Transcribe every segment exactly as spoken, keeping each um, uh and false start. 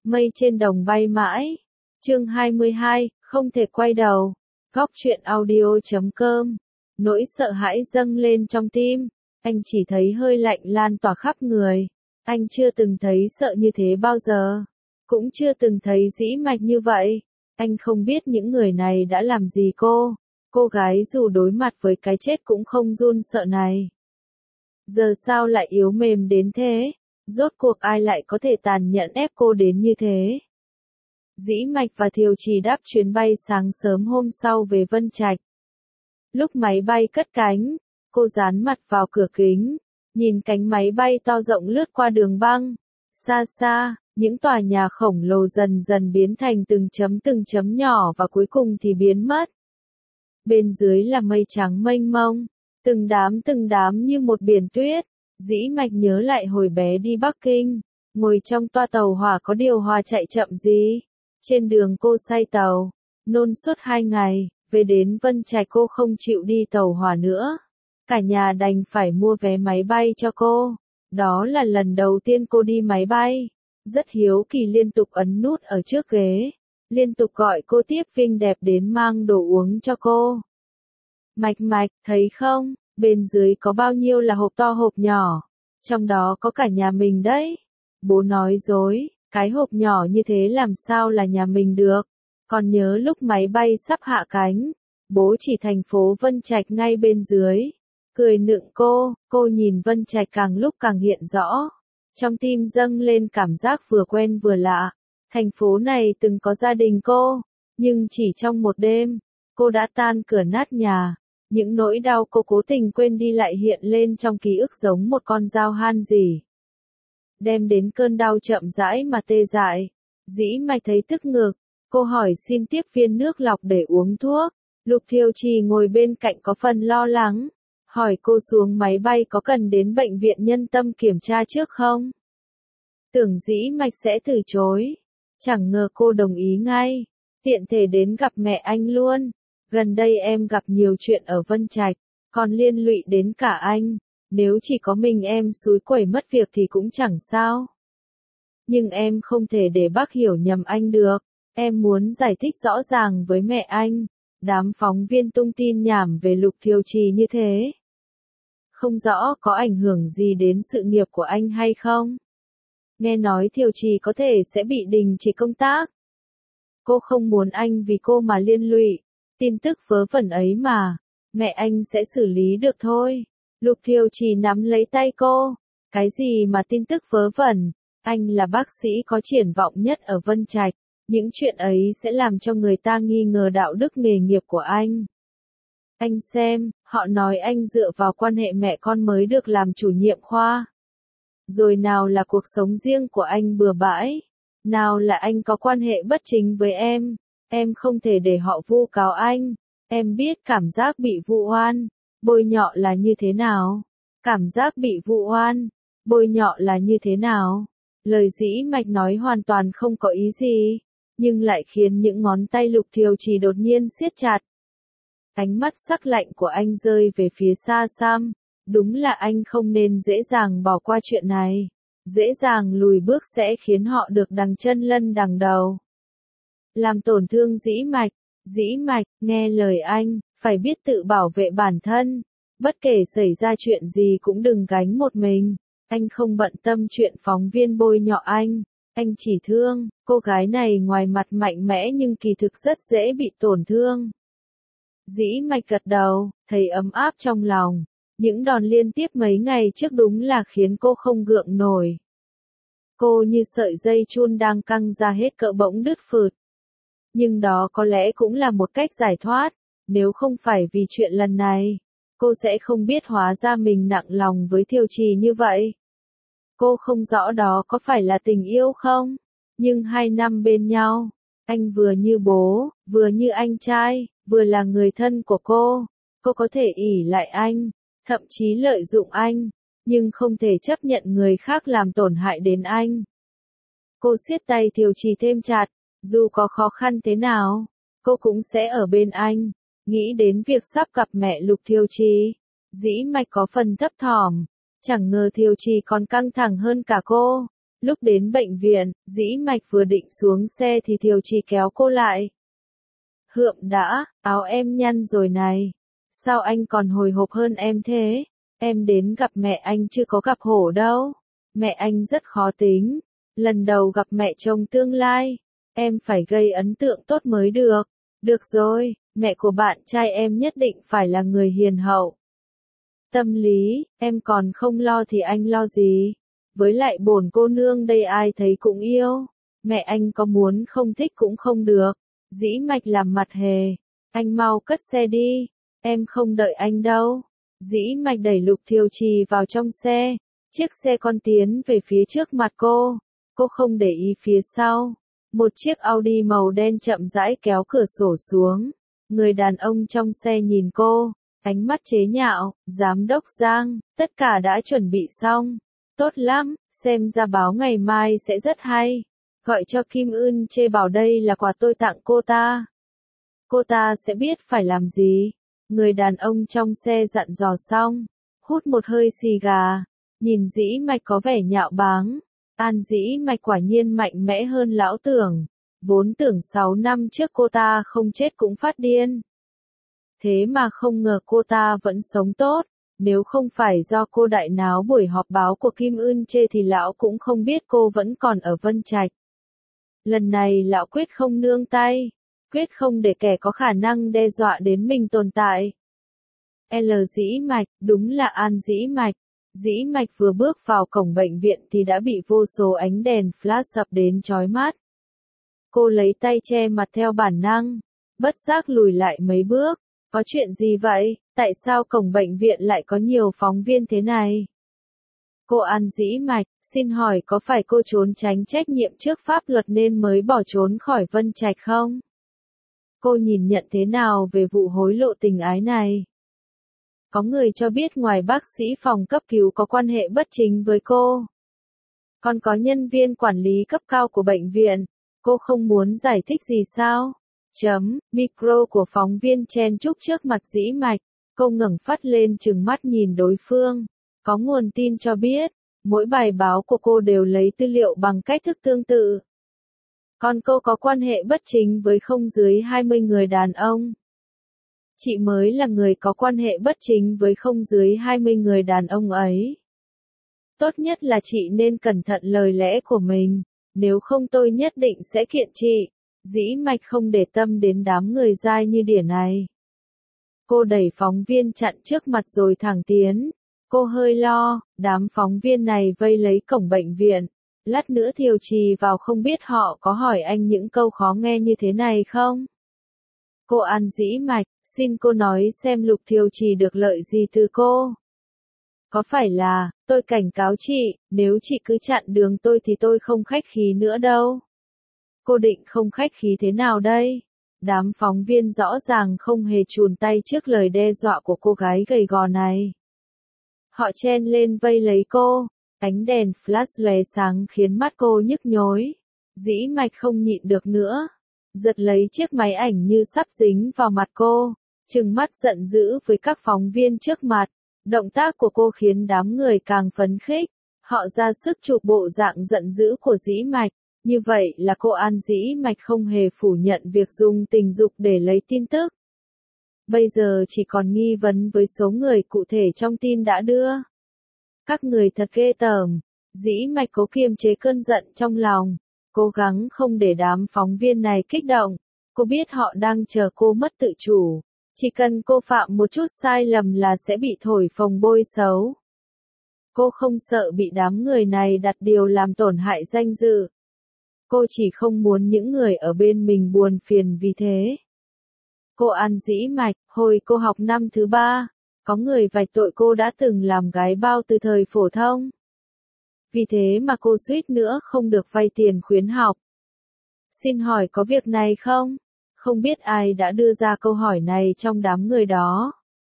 Mây trên đồng bay mãi. Chương hai mươi hai, không thể quay đầu. Góc truyện audio chấm com. Nỗi sợ hãi dâng lên trong tim. Anh chỉ thấy hơi lạnh lan tỏa khắp người. Anh chưa từng thấy sợ như thế bao giờ. Cũng chưa từng thấy dĩ mạch như vậy. Anh không biết những người này đã làm gì cô. Cô gái dù đối mặt với cái chết cũng không run sợ này. Giờ sao lại yếu mềm đến thế? Rốt cuộc ai lại có thể tàn nhẫn ép cô đến như thế? Dĩ Mạch và Thiều Trì đáp chuyến bay sáng sớm hôm sau về Vân Trạch. Lúc máy bay cất cánh, cô dán mặt vào cửa kính, nhìn cánh máy bay to rộng lướt qua đường băng. Xa xa, những tòa nhà khổng lồ dần dần biến thành từng chấm từng chấm nhỏ và cuối cùng thì biến mất. Bên dưới là mây trắng mênh mông, từng đám từng đám như một biển tuyết. Dĩ Mạch nhớ lại hồi bé đi Bắc Kinh, ngồi trong toa tàu hỏa có điều hòa chạy chậm gì. Trên đường cô say tàu, nôn suốt hai ngày, về đến Vân Trạch cô không chịu đi tàu hỏa nữa. Cả nhà đành phải mua vé máy bay cho cô. Đó là lần đầu tiên cô đi máy bay. Rất hiếu kỳ liên tục ấn nút ở trước ghế, liên tục gọi cô tiếp viên đẹp đến mang đồ uống cho cô. Mạch Mạch, thấy không, bên dưới có bao nhiêu là hộp to hộp nhỏ, trong đó có cả nhà mình đấy. Bố nói dối, cái hộp nhỏ như thế làm sao là nhà mình được. Còn nhớ lúc máy bay sắp hạ cánh, bố chỉ thành phố Vân Trạch ngay bên dưới. Cười nựng cô, cô nhìn Vân Trạch càng lúc càng hiện rõ. Trong tim dâng lên cảm giác vừa quen vừa lạ. Thành phố này từng có gia đình cô, nhưng chỉ trong một đêm, cô đã tan cửa nát nhà. Những nỗi đau cô cố tình quên đi lại hiện lên trong ký ức giống một con dao han rỉ. Đem đến cơn đau chậm rãi mà tê dại. Dĩ Mạch thấy tức ngực, cô hỏi xin tiếp viên nước lọc để uống thuốc. Lục Thiều Trì ngồi bên cạnh có phần lo lắng, hỏi cô xuống máy bay có cần đến bệnh viện Nhân Tâm kiểm tra trước không? Tưởng Dĩ Mạch sẽ từ chối, chẳng ngờ cô đồng ý ngay, tiện thể đến gặp mẹ anh luôn. Gần đây em gặp nhiều chuyện ở Vân Trạch, còn liên lụy đến cả anh, nếu chỉ có mình em xúi quẩy mất việc thì cũng chẳng sao. Nhưng em không thể để bác hiểu nhầm anh được, em muốn giải thích rõ ràng với mẹ anh. Đám phóng viên tung tin nhảm về Lục Thiều Trì như thế, không rõ có ảnh hưởng gì đến sự nghiệp của anh hay không. Nghe nói Thiều Trì có thể sẽ bị đình chỉ công tác. Cô không muốn anh vì cô mà liên lụy. Tin tức vớ vẩn ấy mà, mẹ anh sẽ xử lý được thôi. Lục Thiều Trì nắm lấy tay cô. Cái gì mà tin tức vớ vẩn? Anh là bác sĩ có triển vọng nhất ở Vân Trạch. Những chuyện ấy sẽ làm cho người ta nghi ngờ đạo đức nghề nghiệp của anh. Anh xem, họ nói anh dựa vào quan hệ mẹ con mới được làm chủ nhiệm khoa. Rồi nào là cuộc sống riêng của anh bừa bãi. Nào là anh có quan hệ bất chính với em. Em không thể để họ vu cáo anh. Em biết cảm giác bị vu oan, bôi nhọ là như thế nào. Cảm giác bị vu oan, bôi nhọ là như thế nào. Lời Dĩ Mạch nói hoàn toàn không có ý gì, nhưng lại khiến những ngón tay Lục Thiều Trì đột nhiên siết chặt. Ánh mắt sắc lạnh của anh rơi về phía xa xăm. Đúng là anh không nên dễ dàng bỏ qua chuyện này. Dễ dàng lùi bước sẽ khiến họ được đằng chân lân đằng đầu. Làm tổn thương Dĩ Mạch. Dĩ Mạch, nghe lời anh, phải biết tự bảo vệ bản thân. Bất kể xảy ra chuyện gì cũng đừng gánh một mình. Anh không bận tâm chuyện phóng viên bôi nhọ anh. Anh chỉ thương, cô gái này ngoài mặt mạnh mẽ nhưng kỳ thực rất dễ bị tổn thương. Dĩ Mạch gật đầu, thấy ấm áp trong lòng. Những đòn liên tiếp mấy ngày trước đúng là khiến cô không gượng nổi. Cô như sợi dây chun đang căng ra hết cỡ bỗng đứt phượt. Nhưng đó có lẽ cũng là một cách giải thoát. Nếu không phải vì chuyện lần này, cô sẽ không biết hóa ra mình nặng lòng với Thiều Trì như vậy. Cô không rõ đó có phải là tình yêu không? Nhưng hai năm bên nhau, anh vừa như bố, vừa như anh trai, vừa là người thân của cô. Cô có thể ỷ lại anh, thậm chí lợi dụng anh, nhưng không thể chấp nhận người khác làm tổn hại đến anh. Cô siết tay Thiều Trì thêm chặt, dù có khó khăn thế nào, cô cũng sẽ ở bên anh. Nghĩ đến việc sắp gặp mẹ Lục Thiều Trì, Dĩ Mạch có phần thấp thỏm, chẳng ngờ Thiều Trì còn căng thẳng hơn cả cô. Lúc đến bệnh viện, Dĩ Mạch vừa định xuống xe thì Thiều Trì kéo cô lại. Hượm đã, áo em nhăn rồi này. Sao anh còn hồi hộp hơn em thế? Em đến gặp mẹ anh chưa có gặp hổ đâu. Mẹ anh rất khó tính. Lần đầu gặp mẹ chồng tương lai. Em phải gây ấn tượng tốt mới được. Được rồi, mẹ của bạn trai em nhất định phải là người hiền hậu. Tâm lý, em còn không lo thì anh lo gì? Với lại bổn cô nương đây ai thấy cũng yêu. Mẹ anh có muốn không thích cũng không được. Dĩ Mạch làm mặt hề. Anh mau cất xe đi. Em không đợi anh đâu. Dĩ Mạch đẩy Lục Thiều Trì vào trong xe. Chiếc xe con tiến về phía trước mặt cô. Cô không để ý phía sau. Một chiếc Audi màu đen chậm rãi kéo cửa sổ xuống. Người đàn ông trong xe nhìn cô. Ánh mắt chế nhạo. Giám đốc Giang, tất cả đã chuẩn bị xong. Tốt lắm, xem ra báo ngày mai sẽ rất hay. Gọi cho Kim Ưn Chê bảo đây là quà tôi tặng cô ta. Cô ta sẽ biết phải làm gì. Người đàn ông trong xe dặn dò xong. Hút một hơi xì gà. Nhìn Dĩ Mạch có vẻ nhạo báng. An Dĩ Mạch quả nhiên mạnh mẽ hơn lão tưởng. Vốn tưởng sáu năm trước cô ta không chết cũng phát điên. Thế mà không ngờ cô ta vẫn sống tốt. Nếu không phải do cô đại náo buổi họp báo của Kim Ưn Chê thì lão cũng không biết cô vẫn còn ở Vân Trạch. Lần này lão quyết không nương tay. Quyết không để kẻ có khả năng đe dọa đến mình tồn tại. L Dĩ Mạch, đúng là An Dĩ Mạch. Dĩ Mạch vừa bước vào cổng bệnh viện thì đã bị vô số ánh đèn flash sập đến chói mắt. Cô lấy tay che mặt theo bản năng, bất giác lùi lại mấy bước. Có chuyện gì vậy? Tại sao cổng bệnh viện lại có nhiều phóng viên thế này? Cô An Dĩ Mạch, xin hỏi có phải cô trốn tránh trách nhiệm trước pháp luật nên mới bỏ trốn khỏi Vân Trạch không? Cô nhìn nhận thế nào về vụ hối lộ tình ái này? Có người cho biết ngoài bác sĩ phòng cấp cứu có quan hệ bất chính với cô. Còn có nhân viên quản lý cấp cao của bệnh viện. Cô không muốn giải thích gì sao? Chấm, micro của phóng viên chen chúc trước mặt Dĩ Mạch. Cô ngẩng phát lên trừng mắt nhìn đối phương. Có nguồn tin cho biết, mỗi bài báo của cô đều lấy tư liệu bằng cách thức tương tự. Còn cô có quan hệ bất chính với không dưới hai mươi người đàn ông. Chị mới là người có quan hệ bất chính với không dưới hai mươi người đàn ông ấy. Tốt nhất là chị nên cẩn thận lời lẽ của mình, nếu không tôi nhất định sẽ kiện chị. Dĩ Mạch không để tâm đến đám người dai như đỉa này. Cô đẩy phóng viên chặn trước mặt rồi thẳng tiến. Cô hơi lo, đám phóng viên này vây lấy cổng bệnh viện. Lát nữa Thiều Trì vào không biết họ có hỏi anh những câu khó nghe như thế này không? Cô An Dĩ Mạch, xin cô nói xem Lục Thiều Trì được lợi gì từ cô? Có phải là, tôi cảnh cáo chị, nếu chị cứ chặn đường tôi thì tôi không khách khí nữa đâu. Cô định không khách khí thế nào đây? Đám phóng viên rõ ràng không hề chùn tay trước lời đe dọa của cô gái gầy gò này. Họ chen lên vây lấy cô, ánh đèn flash lóe sáng khiến mắt cô nhức nhối. Dĩ Mạch không nhịn được nữa, giật lấy chiếc máy ảnh như sắp dính vào mặt cô, trừng mắt giận dữ với các phóng viên trước mặt. Động tác của cô khiến đám người càng phấn khích, họ ra sức chụp bộ dạng giận dữ của Dĩ Mạch. Như vậy là cô An Dĩ Mạch không hề phủ nhận việc dùng tình dục để lấy tin tức. Bây giờ chỉ còn nghi vấn với số người cụ thể trong tin đã đưa. Các người thật ghê tởm. Dĩ Mạch cố kiềm chế cơn giận trong lòng, cố gắng không để đám phóng viên này kích động. Cô biết họ đang chờ cô mất tự chủ. Chỉ cần cô phạm một chút sai lầm là sẽ bị thổi phồng bôi xấu. Cô không sợ bị đám người này đặt điều làm tổn hại danh dự. Cô chỉ không muốn những người ở bên mình buồn phiền vì thế. Cô An Dĩ Mạch, hồi cô học năm thứ ba, có người vạch tội cô đã từng làm gái bao từ thời phổ thông. Vì thế mà cô suýt nữa không được vay tiền khuyến học. Xin hỏi có việc này không? Không biết ai đã đưa ra câu hỏi này trong đám người đó.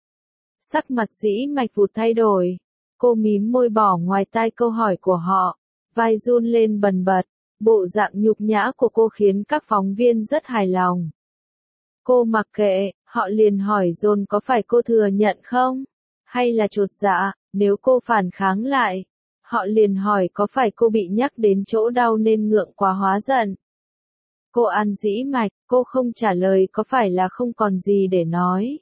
Sắc mặt Dĩ Mạch vụt thay đổi. Cô mím môi bỏ ngoài tai câu hỏi của họ. Vai run lên bần bật. Bộ dạng nhục nhã của cô khiến các phóng viên rất hài lòng. Cô mặc kệ, họ liền hỏi dồn có phải cô thừa nhận không? Hay là chột dạ, nếu cô phản kháng lại, Họ liền hỏi có phải cô bị nhắc đến chỗ đau nên ngượng quá hóa giận. Cô An dĩ mạch, cô không trả lời có phải là không còn gì để nói.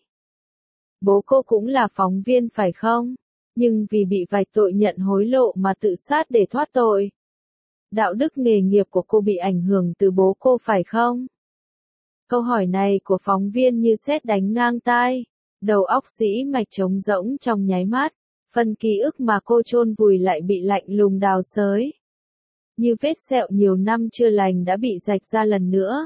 Bố cô cũng là phóng viên phải không? Nhưng vì bị vạch tội nhận hối lộ mà tự sát để thoát tội. Đạo đức nghề nghiệp của cô bị ảnh hưởng từ bố cô phải không? Câu hỏi này của phóng viên như sét đánh ngang tai. Đầu óc dĩ mạch trống rỗng trong nháy mắt. Phần ký ức mà cô chôn vùi lại bị lạnh lùng đào xới. Như vết sẹo nhiều năm chưa lành đã bị rạch ra lần nữa.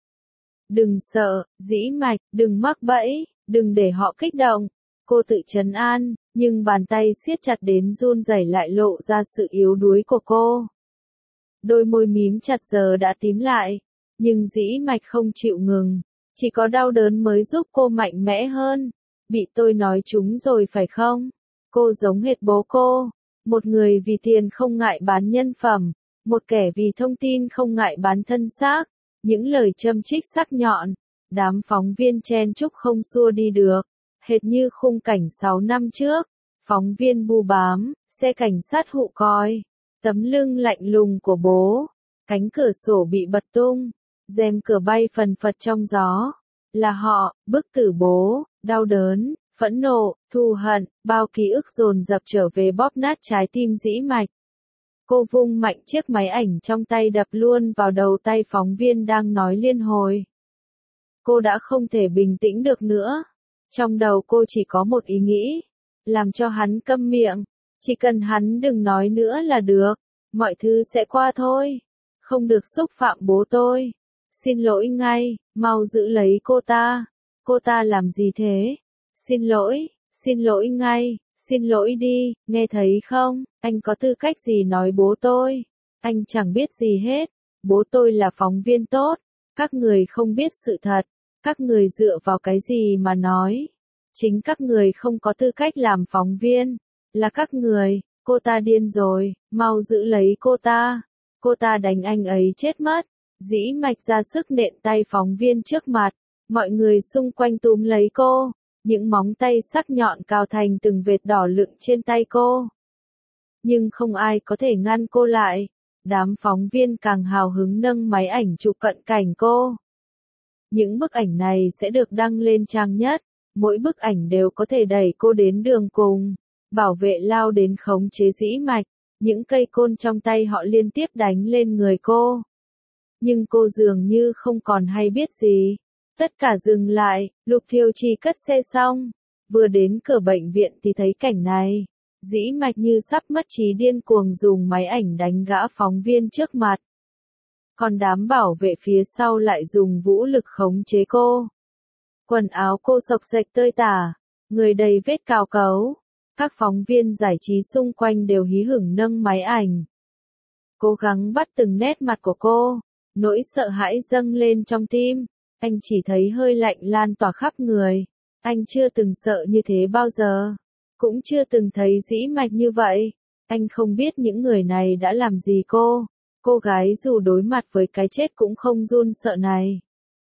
Đừng sợ, dĩ mạch, đừng mắc bẫy, đừng để họ kích động. Cô tự trấn an, nhưng bàn tay siết chặt đến run rẩy lại lộ ra sự yếu đuối của cô. Đôi môi mím chặt giờ đã tím lại, nhưng dĩ mạch không chịu ngừng. Chỉ có đau đớn mới giúp cô mạnh mẽ hơn. Bị tôi nói trúng rồi phải không? Cô giống hệt bố cô. Một người vì tiền không ngại bán nhân phẩm. Một kẻ vì thông tin không ngại bán thân xác. Những lời châm chích sắc nhọn. Đám phóng viên chen chúc không xua đi được. Hệt như khung cảnh sáu năm trước. Phóng viên bu bám, xe cảnh sát hụ coi. Tấm lưng lạnh lùng của bố. Cánh cửa sổ bị bật tung. Rèm cửa bay phần phật trong gió. Là họ, bức tử bố, đau đớn, phẫn nộ, thù hận, bao ký ức dồn dập trở về bóp nát trái tim dĩ mạch. Cô vung mạnh chiếc máy ảnh trong tay đập luôn vào đầu tay phóng viên đang nói liên hồi. Cô đã không thể bình tĩnh được nữa. Trong đầu cô chỉ có một ý nghĩ. Làm cho hắn câm miệng. Chỉ cần hắn đừng nói nữa là được. Mọi thứ sẽ qua thôi. Không được xúc phạm bố tôi. Xin lỗi ngay, mau giữ lấy cô ta. Cô ta làm gì thế? Xin lỗi, xin lỗi ngay, xin lỗi đi, nghe thấy không? Anh có tư cách gì nói bố tôi? Anh chẳng biết gì hết. Bố tôi là phóng viên tốt. Các người không biết sự thật. Các người dựa vào cái gì mà nói? Chính các người không có tư cách làm phóng viên. Là các người, cô ta điên rồi, mau giữ lấy cô ta. Cô ta đánh anh ấy chết mất. Dĩ mạch ra sức nện tay phóng viên trước mặt. Mọi người xung quanh túm lấy cô. Những móng tay sắc nhọn cào thành từng vệt đỏ lựng trên tay cô. Nhưng không ai có thể ngăn cô lại. Đám phóng viên càng hào hứng nâng máy ảnh chụp cận cảnh cô. Những bức ảnh này sẽ được đăng lên trang nhất. Mỗi bức ảnh đều có thể đẩy cô đến đường cùng. Bảo vệ lao đến khống chế dĩ mạch. Những cây côn trong tay họ liên tiếp đánh lên người cô. Nhưng cô dường như không còn hay biết gì. Tất cả dừng lại, Lục Thiều Trì cất xe xong. Vừa đến cửa bệnh viện thì thấy cảnh này. Dĩ mạch như sắp mất trí điên cuồng dùng máy ảnh đánh gã phóng viên trước mặt. Còn đám bảo vệ phía sau lại dùng vũ lực khống chế cô. Quần áo cô xộc xệch tơi tả, người đầy vết cào cấu. Các phóng viên giải trí xung quanh đều hí hửng nâng máy ảnh. Cố gắng bắt từng nét mặt của cô. Nỗi sợ hãi dâng lên trong tim. Anh chỉ thấy hơi lạnh lan tỏa khắp người. Anh chưa từng sợ như thế bao giờ. Cũng chưa từng thấy dĩ mạch như vậy. Anh không biết những người này đã làm gì cô. Cô gái dù đối mặt với cái chết cũng không run sợ này.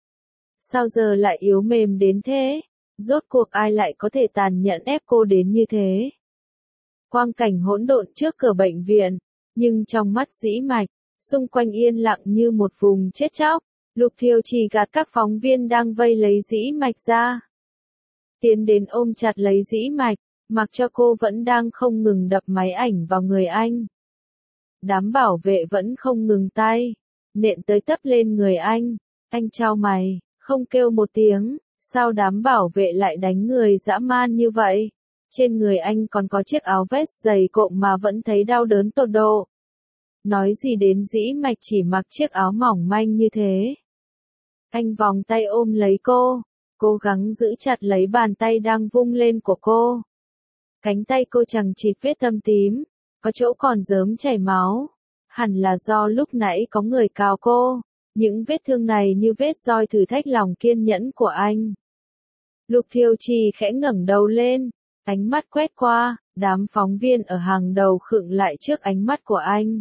Sao giờ lại yếu mềm đến thế? Rốt cuộc ai lại có thể tàn nhẫn ép cô đến như thế? Quang cảnh hỗn độn trước cửa bệnh viện. Nhưng trong mắt dĩ mạch, xung quanh yên lặng như một vùng chết chóc. Lục Thiều Trì gạt các phóng viên đang vây lấy dĩ mạch ra. Tiến đến ôm chặt lấy dĩ mạch, mặc cho cô vẫn đang không ngừng đập máy ảnh vào người anh. Đám bảo vệ vẫn không ngừng tay, nện tới tấp lên người anh. Anh chau mày, không kêu một tiếng, sao đám bảo vệ lại đánh người dã man như vậy? Trên người anh còn có chiếc áo vest dày cộm mà vẫn thấy đau đớn tột độ. Nói gì đến dĩ mạch chỉ mặc chiếc áo mỏng manh như thế. Anh vòng tay ôm lấy cô, cố gắng giữ chặt lấy bàn tay đang vung lên của cô. Cánh tay cô chằng chịt vết thâm tím, có chỗ còn rớm chảy máu. Hẳn là do lúc nãy có người cào cô. Những vết thương này như vết roi thử thách lòng kiên nhẫn của anh. Lục Thiều Trì khẽ ngẩng đầu lên, ánh mắt quét qua, đám phóng viên ở hàng đầu khựng lại trước ánh mắt của anh.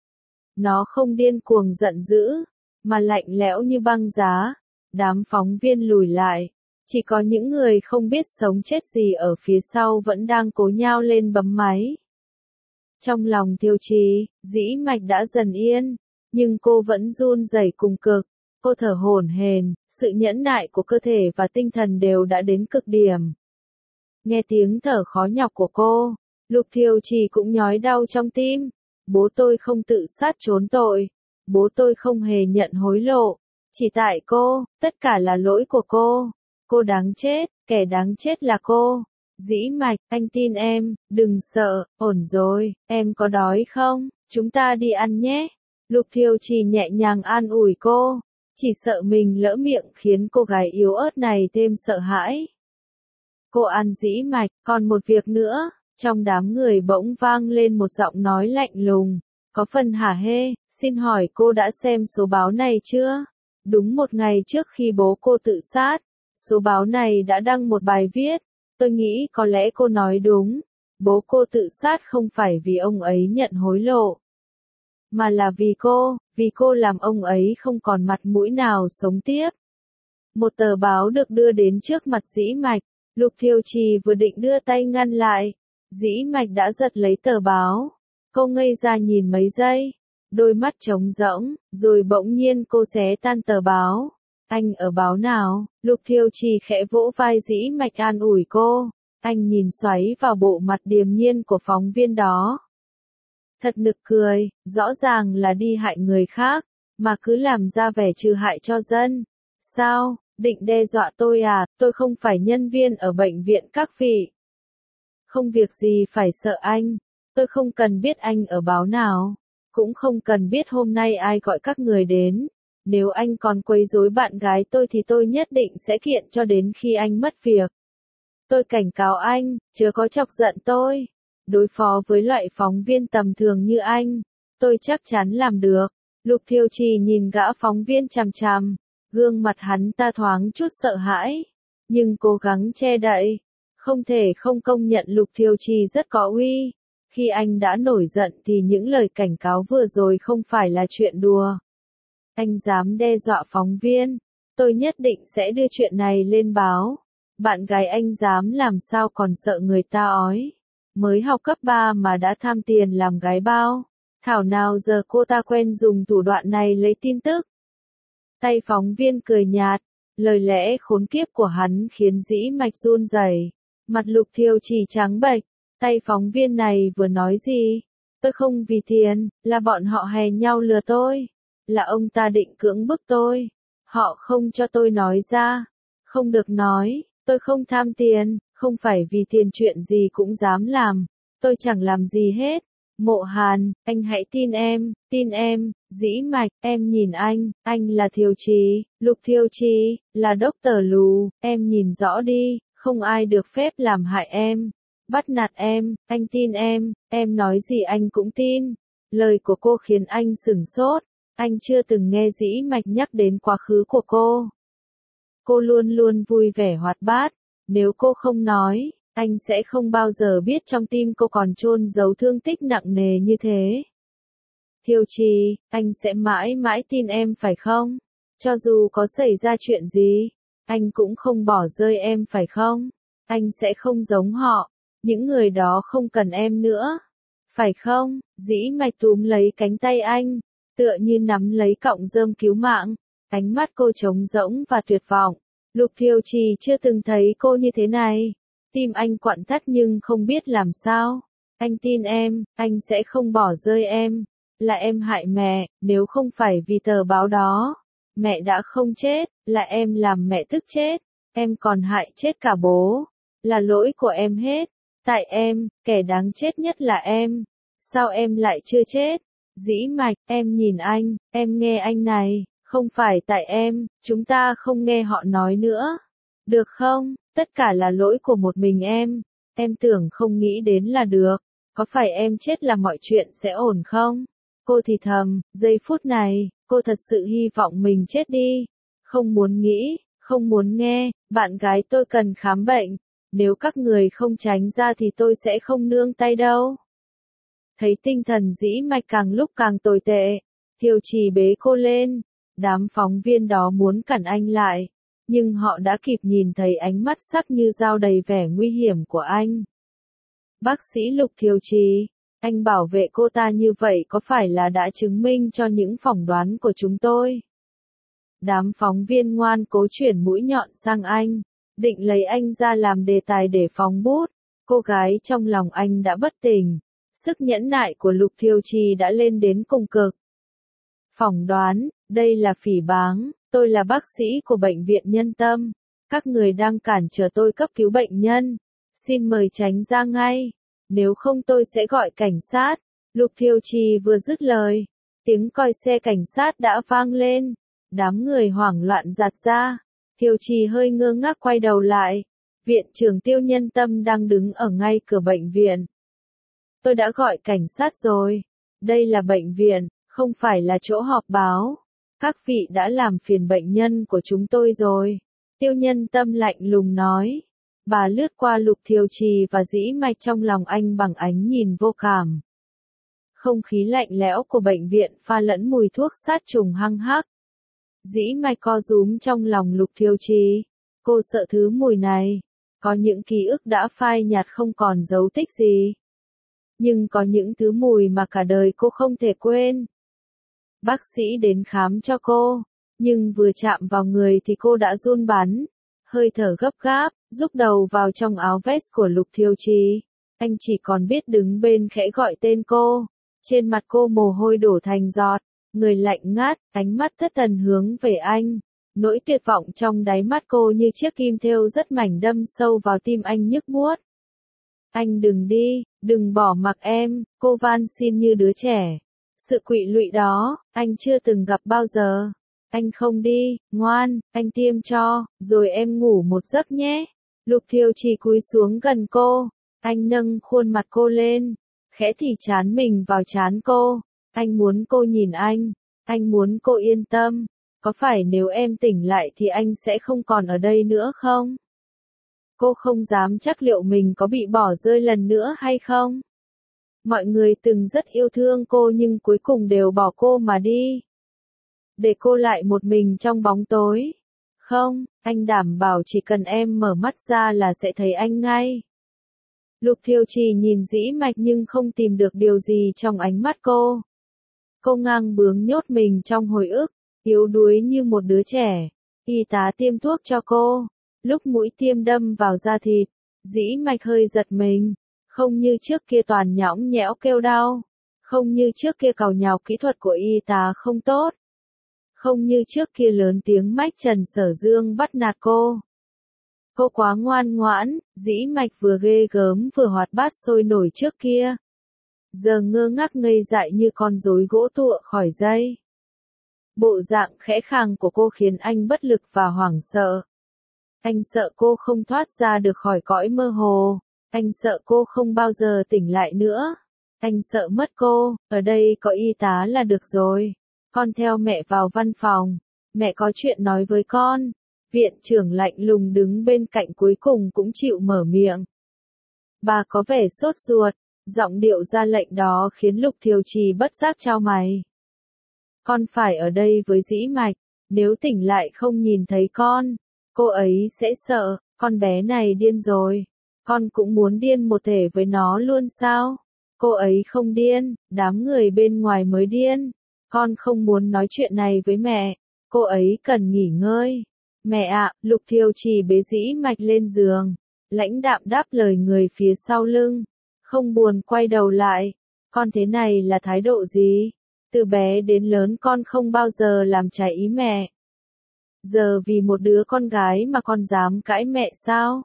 Nó không điên cuồng giận dữ, mà lạnh lẽo như băng giá. Đám phóng viên lùi lại, chỉ có những người không biết sống chết gì ở phía sau vẫn đang cố nhao lên bấm máy. Trong lòng Thiều Trì, dĩ mạch đã dần yên, nhưng cô vẫn run rẩy cùng cực. Cô thở hổn hển, sự nhẫn nại của cơ thể và tinh thần đều đã đến cực điểm. Nghe tiếng thở khó nhọc của cô, Lục Thiều Trì cũng nhói đau trong tim. Bố tôi không tự sát trốn tội. Bố tôi không hề nhận hối lộ. Chỉ tại cô, tất cả là lỗi của cô. Cô đáng chết, kẻ đáng chết là cô. Dĩ mạch, anh tin em, đừng sợ, ổn rồi, em có đói không? Chúng ta đi ăn nhé. Lục Thiều Trì nhẹ nhàng an ủi cô. Chỉ sợ mình lỡ miệng khiến cô gái yếu ớt này thêm sợ hãi. Cô ăn dĩ mạch, còn một việc nữa. Trong đám người bỗng vang lên một giọng nói lạnh lùng, có phần hả hê, xin hỏi cô đã xem số báo này chưa? Đúng một ngày trước khi bố cô tự sát, số báo này đã đăng một bài viết, tôi nghĩ có lẽ cô nói đúng, bố cô tự sát không phải vì ông ấy nhận hối lộ, mà là vì cô, vì cô làm ông ấy không còn mặt mũi nào sống tiếp. Một tờ báo được đưa đến trước mặt dĩ mạch, Lục Thiều Trì vừa định đưa tay ngăn lại. Dĩ mạch đã giật lấy tờ báo. Cô ngây ra nhìn mấy giây. Đôi mắt trống rỗng, rồi bỗng nhiên cô xé tan tờ báo. Anh ở báo nào? Lục Thiều Trì khẽ vỗ vai dĩ mạch an ủi cô. Anh nhìn xoáy vào bộ mặt điềm nhiên của phóng viên đó. Thật nực cười, rõ ràng là đi hại người khác, mà cứ làm ra vẻ trừ hại cho dân. Sao, định đe dọa tôi à, tôi không phải nhân viên ở bệnh viện các vị. Không việc gì phải sợ anh, tôi không cần biết anh ở báo nào, cũng không cần biết hôm nay ai gọi các người đến. Nếu anh còn quấy rối bạn gái tôi thì tôi nhất định sẽ kiện cho đến khi anh mất việc. Tôi cảnh cáo anh, chớ có chọc giận tôi. Đối phó với loại phóng viên tầm thường như anh, tôi chắc chắn làm được. Lục Thiều Trì nhìn gã phóng viên chằm chằm, gương mặt hắn ta thoáng chút sợ hãi, nhưng cố gắng che đậy. Không thể không công nhận Lục Thiều Trì rất có uy. Khi anh đã nổi giận thì những lời cảnh cáo vừa rồi không phải là chuyện đùa. Anh dám đe dọa phóng viên, tôi nhất định sẽ đưa chuyện này lên báo. Bạn gái anh dám làm sao còn sợ người ta ói. Mới học cấp ba mà đã tham tiền làm gái bao. Thảo nào giờ cô ta quen dùng thủ đoạn này lấy tin tức. Tay phóng viên cười nhạt, lời lẽ khốn kiếp của hắn khiến dĩ mạch run rẩy. Mặt Lục Thiều Trì trắng bệch, tay phóng viên này vừa nói gì? Tôi không vì tiền, là bọn họ hèn nhau lừa tôi. Là ông ta định cưỡng bức tôi. Họ không cho tôi nói ra. Không được nói, tôi không tham tiền, không phải vì tiền chuyện gì cũng dám làm. Tôi chẳng làm gì hết. Mộ Hàn, anh hãy tin em, tin em, dĩ mạch, em nhìn anh, anh là Thiều Trì, Lục Thiều Trì, là Doctor Lù, em nhìn rõ đi, không ai được phép làm hại em, bắt nạt em, anh tin em, em nói gì anh cũng tin. Lời của cô khiến anh sửng sốt, anh chưa từng nghe dĩ mạch nhắc đến quá khứ của cô. Cô luôn luôn vui vẻ hoạt bát, nếu cô không nói, anh sẽ không bao giờ biết trong tim cô còn chôn giấu thương tích nặng nề như thế. Thiều Trì, anh sẽ mãi mãi tin em phải không? Cho dù có xảy ra chuyện gì, anh cũng không bỏ rơi em phải không? Anh sẽ không giống họ, những người đó không cần em nữa. Phải không? Dĩ mạch túm lấy cánh tay anh, tựa như nắm lấy cọng rơm cứu mạng. Ánh mắt cô trống rỗng và tuyệt vọng. Lục Thiều Trì chưa từng thấy cô như thế này. Tim anh quặn thắt nhưng không biết làm sao. Anh tin em, anh sẽ không bỏ rơi em. Là em hại mẹ, nếu không phải vì tờ báo đó. Mẹ đã không chết, là em làm mẹ tức chết. Em còn hại chết cả bố. Là lỗi của em hết. Tại em, kẻ đáng chết nhất là em. Sao em lại chưa chết? Dĩ mạch, em nhìn anh, em nghe anh này. Không phải tại em, chúng ta không nghe họ nói nữa. Được không? Tất cả là lỗi của một mình em. Em tưởng không nghĩ đến là được. Có phải em chết là mọi chuyện sẽ ổn không? Cô thì thầm, giây phút này, cô thật sự hy vọng mình chết đi. Không muốn nghĩ, không muốn nghe, bạn gái tôi cần khám bệnh. Nếu các người không tránh ra thì tôi sẽ không nương tay đâu. Thấy tinh thần dĩ mạch càng lúc càng tồi tệ, Thiều Trì bế cô lên. Đám phóng viên đó muốn cản anh lại, nhưng họ đã kịp nhìn thấy ánh mắt sắc như dao đầy vẻ nguy hiểm của anh. Bác sĩ Lục Thiều Trì, Anh bảo vệ cô ta như vậy có phải là đã chứng minh cho những phỏng đoán của chúng tôi? Đám phóng viên ngoan cố chuyển mũi nhọn sang anh, định lấy anh ra làm đề tài để phóng bút. Cô gái trong lòng anh đã bất tỉnh. Sức nhẫn nại của Lục Thiều Trì đã lên đến cùng cực. Phỏng đoán, đây là phỉ báng, tôi là bác sĩ của bệnh viện Nhân Tâm. Các người đang cản trở tôi cấp cứu bệnh nhân. Xin mời tránh ra ngay. Nếu không tôi sẽ gọi cảnh sát. Lục Thiều Trì vừa dứt lời. Tiếng còi xe cảnh sát đã vang lên. Đám người hoảng loạn giạt ra. Thiều Trì hơi ngơ ngác quay đầu lại. Viện trưởng Tiêu Nhân Tâm đang đứng ở ngay cửa bệnh viện. Tôi đã gọi cảnh sát rồi. Đây là bệnh viện, không phải là chỗ họp báo. Các vị đã làm phiền bệnh nhân của chúng tôi rồi. Tiêu Nhân Tâm lạnh lùng nói. Bà lướt qua Lục Thiều Trì và Dĩ Mạch trong lòng anh bằng ánh nhìn vô cảm. Không khí lạnh lẽo của bệnh viện pha lẫn mùi thuốc sát trùng hăng hắc. Dĩ Mạch co rúm trong lòng Lục Thiều Trì. Cô sợ thứ mùi này. Có những ký ức đã phai nhạt không còn dấu tích gì. Nhưng có những thứ mùi mà cả đời cô không thể quên. Bác sĩ đến khám cho cô, nhưng vừa chạm vào người thì cô đã run bắn. Hơi thở gấp gáp, rúc đầu vào trong áo vest của Lục Thiều Trì. Anh chỉ còn biết đứng bên khẽ gọi tên cô. Trên mặt cô mồ hôi đổ thành giọt, người lạnh ngát, ánh mắt thất thần hướng về anh. Nỗi tuyệt vọng trong đáy mắt cô như chiếc kim thêu rất mảnh đâm sâu vào tim anh nhức buốt. Anh đừng đi, đừng bỏ mặc em, cô van xin như đứa trẻ. Sự quỵ lụy đó, anh chưa từng gặp bao giờ. Anh không đi, ngoan, anh tiêm cho, rồi em ngủ một giấc nhé. Lục Thiều Trì cúi xuống gần cô. Anh nâng khuôn mặt cô lên, khẽ thì chán mình vào trán cô. Anh muốn cô nhìn anh, anh muốn cô yên tâm. Có phải nếu em tỉnh lại thì anh sẽ không còn ở đây nữa không? Cô không dám chắc liệu mình có bị bỏ rơi lần nữa hay không. Mọi người từng rất yêu thương cô nhưng cuối cùng đều bỏ cô mà đi. Để cô lại một mình trong bóng tối. Không, anh đảm bảo chỉ cần em mở mắt ra là sẽ thấy anh ngay. Lục Thiều Trì nhìn Dĩ Mạch nhưng không tìm được điều gì trong ánh mắt cô. Cô ngang bướng nhốt mình trong hồi ức, yếu đuối như một đứa trẻ. Y tá tiêm thuốc cho cô. Lúc mũi tiêm đâm vào da thịt, Dĩ Mạch hơi giật mình. Không như trước kia toàn nhõng nhẽo kêu đau. Không như trước kia càu nhàu kỹ thuật của y tá không tốt. Không như trước kia lớn tiếng mách Trần Sở Dương bắt nạt cô. Cô quá ngoan ngoãn, Dĩ Mạch vừa ghê gớm vừa hoạt bát sôi nổi trước kia. Giờ ngơ ngác ngây dại như con rối gỗ tựa khỏi dây. Bộ dạng khẽ khàng của cô khiến anh bất lực và hoảng sợ. Anh sợ cô không thoát ra được khỏi cõi mơ hồ. Anh sợ cô không bao giờ tỉnh lại nữa. Anh sợ mất cô, ở đây có y tá là được rồi. Con theo mẹ vào văn phòng. Mẹ có chuyện nói với con. Viện trưởng lạnh lùng đứng bên cạnh cuối cùng cũng chịu mở miệng. Bà có vẻ sốt ruột. Giọng điệu ra lệnh đó khiến Lục Thiều Trì bất giác chau mày. Con phải ở đây với Dĩ Mạch. Nếu tỉnh lại không nhìn thấy con, cô ấy sẽ sợ. Con bé này điên rồi. Con cũng muốn điên một thể với nó luôn sao? Cô ấy không điên, đám người bên ngoài mới điên. Con không muốn nói chuyện này với mẹ. Cô ấy cần nghỉ ngơi. Mẹ ạ, Lục Thiều Trì bế Dĩ Mạch lên giường. Lãnh đạm đáp lời người phía sau lưng. Không buồn quay đầu lại. Con thế này là thái độ gì? Từ bé đến lớn con không bao giờ làm trái ý mẹ. Giờ vì một đứa con gái mà con dám cãi mẹ sao?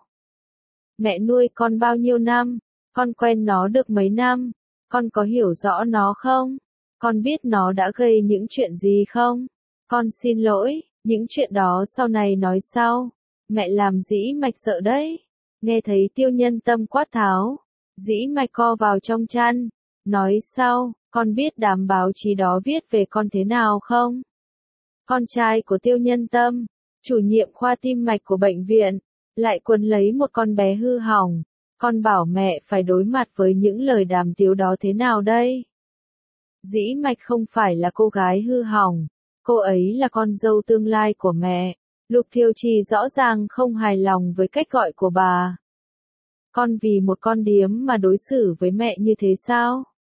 Mẹ nuôi con bao nhiêu năm? Con quen nó được mấy năm? Con có hiểu rõ nó không? Con biết nó đã gây những chuyện gì không? Con xin lỗi, những chuyện đó sau này nói sau. Mẹ làm Dĩ Mạch sợ đấy. Nghe thấy Tiêu Nhân Tâm quát tháo. Dĩ Mạch co vào trong chăn. Nói sau, con biết đám báo chí đó viết về con thế nào không? Con trai của Tiêu Nhân Tâm, chủ nhiệm khoa tim mạch của bệnh viện, lại quấn lấy một con bé hư hỏng. Con bảo mẹ phải đối mặt với những lời đàm tiếu đó thế nào đây? Dĩ Mạch không phải là cô gái hư hỏng. Cô ấy là con dâu tương lai của mẹ. Lục Thiều Trì rõ ràng không hài lòng với cách gọi của bà. Con vì một con điếm mà đối xử với mẹ như thế sao?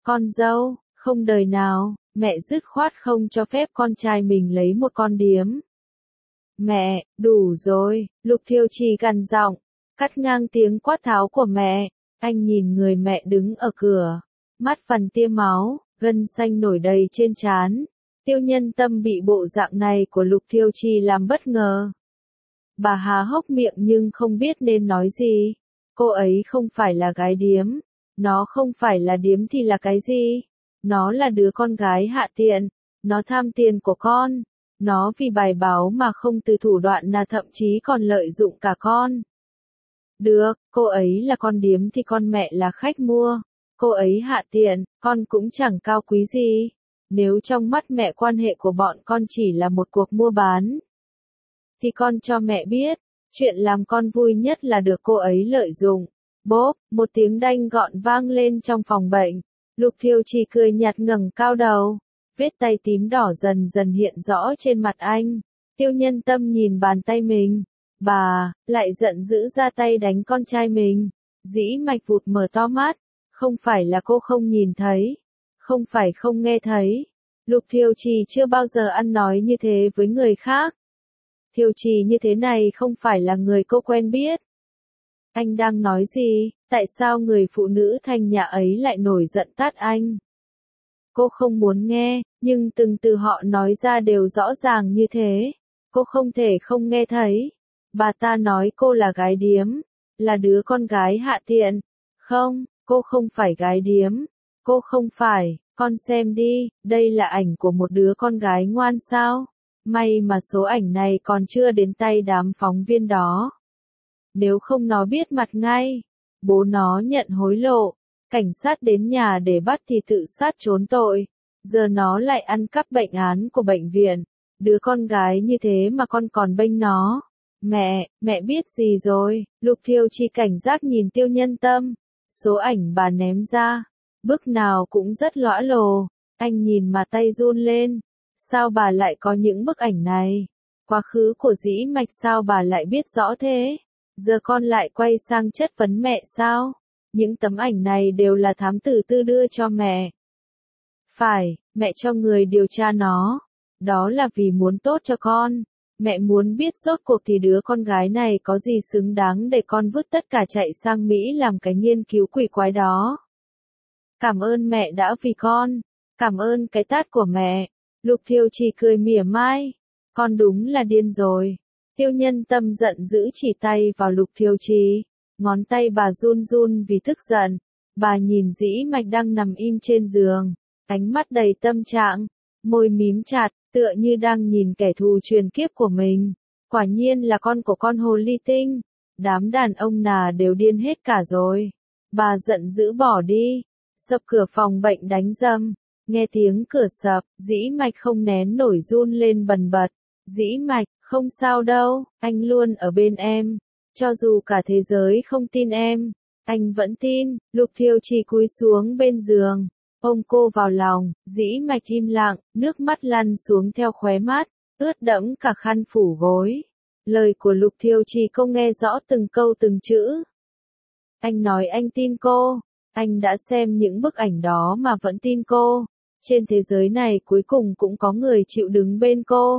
Con dâu, không đời nào, mẹ dứt khoát không cho phép con trai mình lấy một con điếm. Mẹ, đủ rồi, Lục Thiêu Trì gằn giọng, cắt ngang tiếng quát tháo của mẹ. Anh nhìn người mẹ đứng ở cửa, mắt vằn tia máu, gân xanh nổi đầy trên trán. Tiêu Nhân Tâm bị bộ dạng này của Lục Thiêu Trì làm bất ngờ. Bà há hốc miệng nhưng không biết nên nói gì. Cô ấy không phải là gái điếm. Nó không phải là điếm thì là cái gì? Nó là đứa con gái hạ tiện. Nó tham tiền của con. Nó vì bài báo mà không từ thủ đoạn nào, thậm chí còn lợi dụng cả con. Được, cô ấy là con điếm thì con mẹ là khách mua. Cô ấy hạ tiện, con cũng chẳng cao quý gì. Nếu trong mắt mẹ quan hệ của bọn con chỉ là một cuộc mua bán, thì con cho mẹ biết, chuyện làm con vui nhất là được cô ấy lợi dụng. Bốp, một tiếng đanh gọn vang lên trong phòng bệnh. Lục Thiêu Trì cười nhạt ngẩng cao đầu. Vết tay tím đỏ dần dần hiện rõ trên mặt anh. Tiêu Nhân Tâm nhìn bàn tay mình. Bà, lại giận dữ ra tay đánh con trai mình. Dĩ Mạch vụt mở to mắt. Không phải là cô không nhìn thấy. Không phải không nghe thấy. Lục Thiêu Trì chưa bao giờ ăn nói như thế với người khác. Thiêu Trì như thế này không phải là người cô quen biết. Anh đang nói gì? Tại sao người phụ nữ thanh nhã ấy lại nổi giận tát anh? Cô không muốn nghe, nhưng từng từ họ nói ra đều rõ ràng như thế. Cô không thể không nghe thấy. Bà ta nói cô là gái điếm, là đứa con gái hạ tiện. Không, cô không phải gái điếm. Cô không phải, con xem đi, đây là ảnh của một đứa con gái ngoan sao? May mà số ảnh này còn chưa đến tay đám phóng viên đó. Nếu không nó biết mặt ngay. Bố nó nhận hối lộ. Cảnh sát đến nhà để bắt thì tự sát trốn tội. Giờ nó lại ăn cắp bệnh án của bệnh viện. Đứa con gái như thế mà con còn bênh nó. Mẹ, mẹ biết gì rồi? Lục Thiêu Trì cảnh giác nhìn Tiêu Nhân Tâm. Số ảnh bà ném ra. Bước nào cũng rất lõa lồ. Anh nhìn mà tay run lên. Sao bà lại có những bức ảnh này? Quá khứ của Dĩ Mạch sao bà lại biết rõ thế? Giờ con lại quay sang chất vấn mẹ sao? Những tấm ảnh này đều là thám tử tư đưa cho mẹ. Phải, mẹ cho người điều tra nó. Đó là vì muốn tốt cho con. Mẹ muốn biết rốt cuộc thì đứa con gái này có gì xứng đáng để con vứt tất cả chạy sang Mỹ làm cái nghiên cứu quỷ quái đó. Cảm ơn mẹ đã vì con. Cảm ơn cái tát của mẹ. Lục Thiêu Trì cười mỉa mai. Con đúng là điên rồi. Tiêu Nhân Tâm giận dữ chỉ tay vào Lục Thiêu Trì. Ngón tay bà run run vì tức giận. Bà nhìn Dĩ Mạch đang nằm im trên giường. Ánh mắt đầy tâm trạng. Môi mím chặt, tựa như đang nhìn kẻ thù truyền kiếp của mình. Quả nhiên là con của con hồ ly tinh. Đám đàn ông nà đều điên hết cả rồi. Bà giận dữ bỏ đi. Sập cửa phòng bệnh đánh rầm. Nghe tiếng cửa sập, Dĩ Mạch không nén nổi run lên bần bật. Dĩ Mạch, không sao đâu, anh luôn ở bên em. Cho dù cả thế giới không tin em, anh vẫn tin. Lục Thiêu Trì cúi xuống bên giường, ôm cô vào lòng. Dĩ Mạch im lặng, nước mắt lăn xuống theo khóe mắt, ướt đẫm cả khăn phủ gối. Lời của Lục Thiêu Trì cô nghe rõ từng câu từng chữ. Anh nói anh tin cô. Anh đã xem những bức ảnh đó mà vẫn tin cô. Trên thế giới này cuối cùng cũng có người chịu đứng bên cô.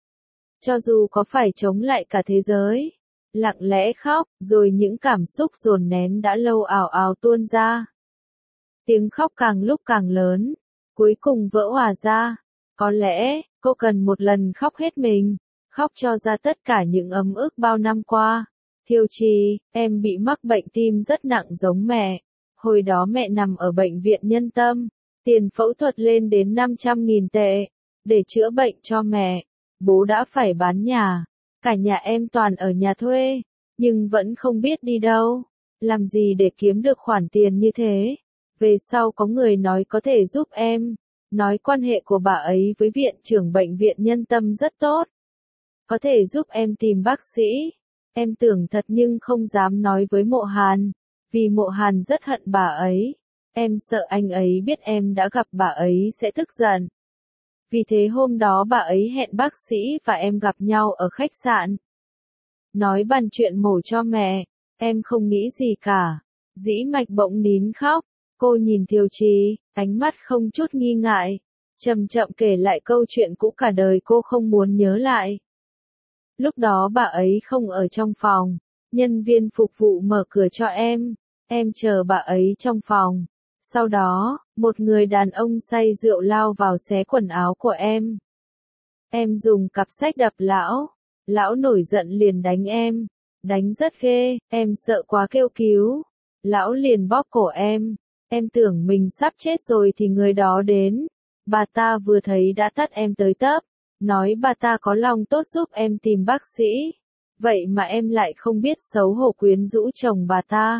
Cho dù có phải chống lại cả thế giới. Lặng lẽ khóc, rồi những cảm xúc dồn nén đã lâu ào ào tuôn ra. Tiếng khóc càng lúc càng lớn, cuối cùng vỡ òa ra. Có lẽ, cô cần một lần khóc hết mình, khóc cho ra tất cả những ấm ức bao năm qua. Thiêu Trì, em bị mắc bệnh tim rất nặng giống mẹ. Hồi đó mẹ nằm ở bệnh viện Nhân Tâm. Tiền phẫu thuật lên đến năm trăm nghìn tệ. Để chữa bệnh cho mẹ, bố đã phải bán nhà. Cả nhà em toàn ở nhà thuê, nhưng vẫn không biết đi đâu. Làm gì để kiếm được khoản tiền như thế? Về sau có người nói có thể giúp em. Nói quan hệ của bà ấy với viện trưởng bệnh viện Nhân Tâm rất tốt. Có thể giúp em tìm bác sĩ. Em tưởng thật nhưng không dám nói với Mộ Hàn. Vì Mộ Hàn rất hận bà ấy. Em sợ anh ấy biết em đã gặp bà ấy sẽ tức giận. Vì thế hôm đó bà ấy hẹn bác sĩ và em gặp nhau ở khách sạn. Nói bàn chuyện mổ cho mẹ. Em không nghĩ gì cả. Dĩ Mạch bỗng nín khóc. Cô nhìn Thiều Trì, ánh mắt không chút nghi ngại, chậm chậm kể lại câu chuyện cũ cả đời cô không muốn nhớ lại. Lúc đó bà ấy không ở trong phòng, nhân viên phục vụ mở cửa cho em, em chờ bà ấy trong phòng. Sau đó, một người đàn ông say rượu lao vào xé quần áo của em. Em dùng cặp sách đập lão, lão nổi giận liền đánh em, đánh rất ghê, em sợ quá kêu cứu, lão liền bóp cổ em, em tưởng mình sắp chết rồi thì người đó đến, bà ta vừa thấy đã tát em tới tấp, nói bà ta có lòng tốt giúp em tìm bác sĩ, vậy mà em lại không biết xấu hổ quyến rũ chồng bà ta.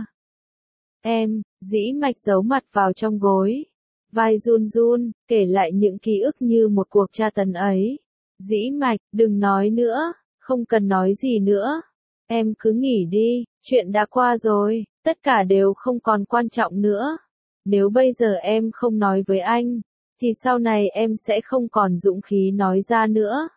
Em, Dĩ Mạch giấu mặt vào trong gối, vai run run, kể lại những ký ức như một cuộc tra tấn ấy. Dĩ Mạch, đừng nói nữa, không cần nói gì nữa. Em cứ nghỉ đi, chuyện đã qua rồi, tất cả đều không còn quan trọng nữa. Nếu bây giờ em không nói với anh, thì sau này em sẽ không còn dũng khí nói ra nữa.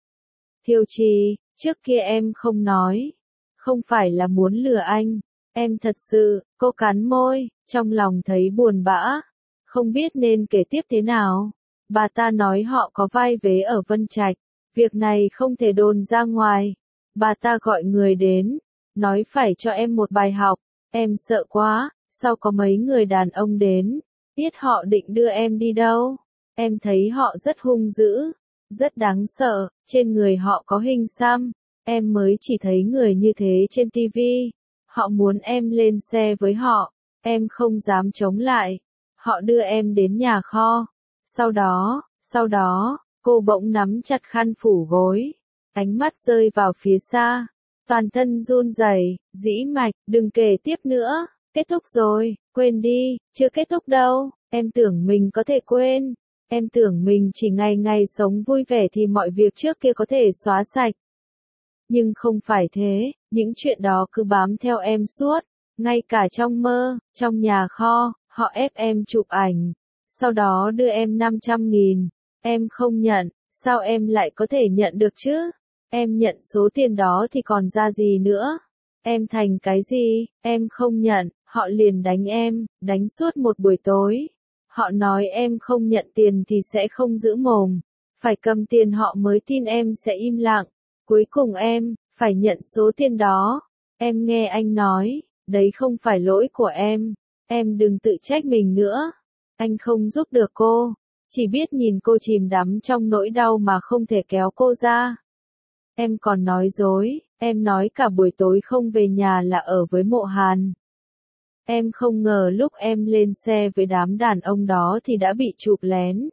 Thiều Trì, trước kia em không nói, không phải là muốn lừa anh, em thật sự, cô cắn môi, trong lòng thấy buồn bã, không biết nên kể tiếp thế nào. Bà ta nói họ có vai vế ở Vân Trạch, việc này không thể đồn ra ngoài. Bà ta gọi người đến, nói phải cho em một bài học, em sợ quá, sau có mấy người đàn ông đến, biết họ định đưa em đi đâu. Em thấy họ rất hung dữ, rất đáng sợ, trên người họ có hình xăm, em mới chỉ thấy người như thế trên tivi. Họ muốn em lên xe với họ, em không dám chống lại. Họ đưa em đến nhà kho. Sau đó, sau đó, cô bỗng nắm chặt khăn phủ gối, ánh mắt rơi vào phía xa, toàn thân run rẩy. Dĩ Mạch, đừng kể tiếp nữa, kết thúc rồi, quên đi, chưa kết thúc đâu, em tưởng mình có thể quên, em tưởng mình chỉ ngày ngày sống vui vẻ thì mọi việc trước kia có thể xóa sạch. Nhưng không phải thế, những chuyện đó cứ bám theo em suốt, ngay cả trong mơ, trong nhà kho, họ ép em chụp ảnh, sau đó đưa em năm trăm nghìn, em không nhận, sao em lại có thể nhận được chứ? Em nhận số tiền đó thì còn ra gì nữa? Em thành cái gì? Em không nhận, họ liền đánh em, đánh suốt một buổi tối. Họ nói em không nhận tiền thì sẽ không giữ mồm, phải cầm tiền họ mới tin em sẽ im lặng. Cuối cùng em, phải nhận số tiền đó. Em nghe anh nói, đấy không phải lỗi của em, em đừng tự trách mình nữa. Anh không giúp được cô, chỉ biết nhìn cô chìm đắm trong nỗi đau mà không thể kéo cô ra. Em còn nói dối, em nói cả buổi tối không về nhà là ở với Mộ Hàn. Em không ngờ lúc em lên xe với đám đàn ông đó thì đã bị chụp lén.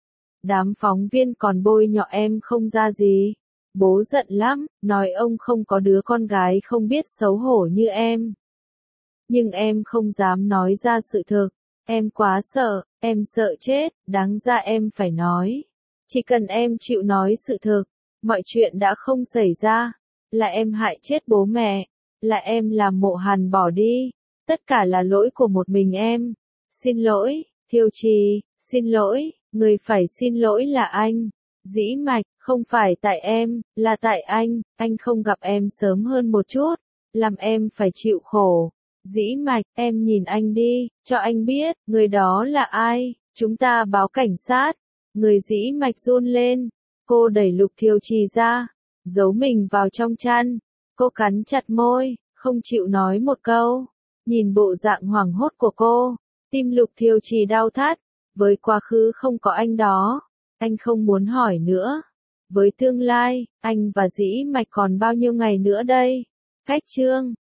Đám phóng viên còn bôi nhọ em không ra gì. Bố giận lắm, nói ông không có đứa con gái không biết xấu hổ như em. Nhưng em không dám nói ra sự thực. Em quá sợ, em sợ chết, đáng ra em phải nói. Chỉ cần em chịu nói sự thực, mọi chuyện đã không xảy ra. Là em hại chết bố mẹ, là em làm Mộ Hàn bỏ đi. Tất cả là lỗi của một mình em. Xin lỗi, Thiều Trì, xin lỗi, người phải xin lỗi là anh. Dĩ Mạch, không phải tại em, là tại anh, anh không gặp em sớm hơn một chút, làm em phải chịu khổ. Dĩ Mạch, em nhìn anh đi, cho anh biết, người đó là ai, chúng ta báo cảnh sát. Người Dĩ Mạch run lên, cô đẩy Lục Thiều Trì ra, giấu mình vào trong chăn, cô cắn chặt môi, không chịu nói một câu. Nhìn bộ dạng hoảng hốt của cô, tim Lục Thiều Trì đau thắt, với quá khứ không có anh đó, anh không muốn hỏi nữa. Với tương lai, anh và Dĩ Mạch còn bao nhiêu ngày nữa đây? Khách chương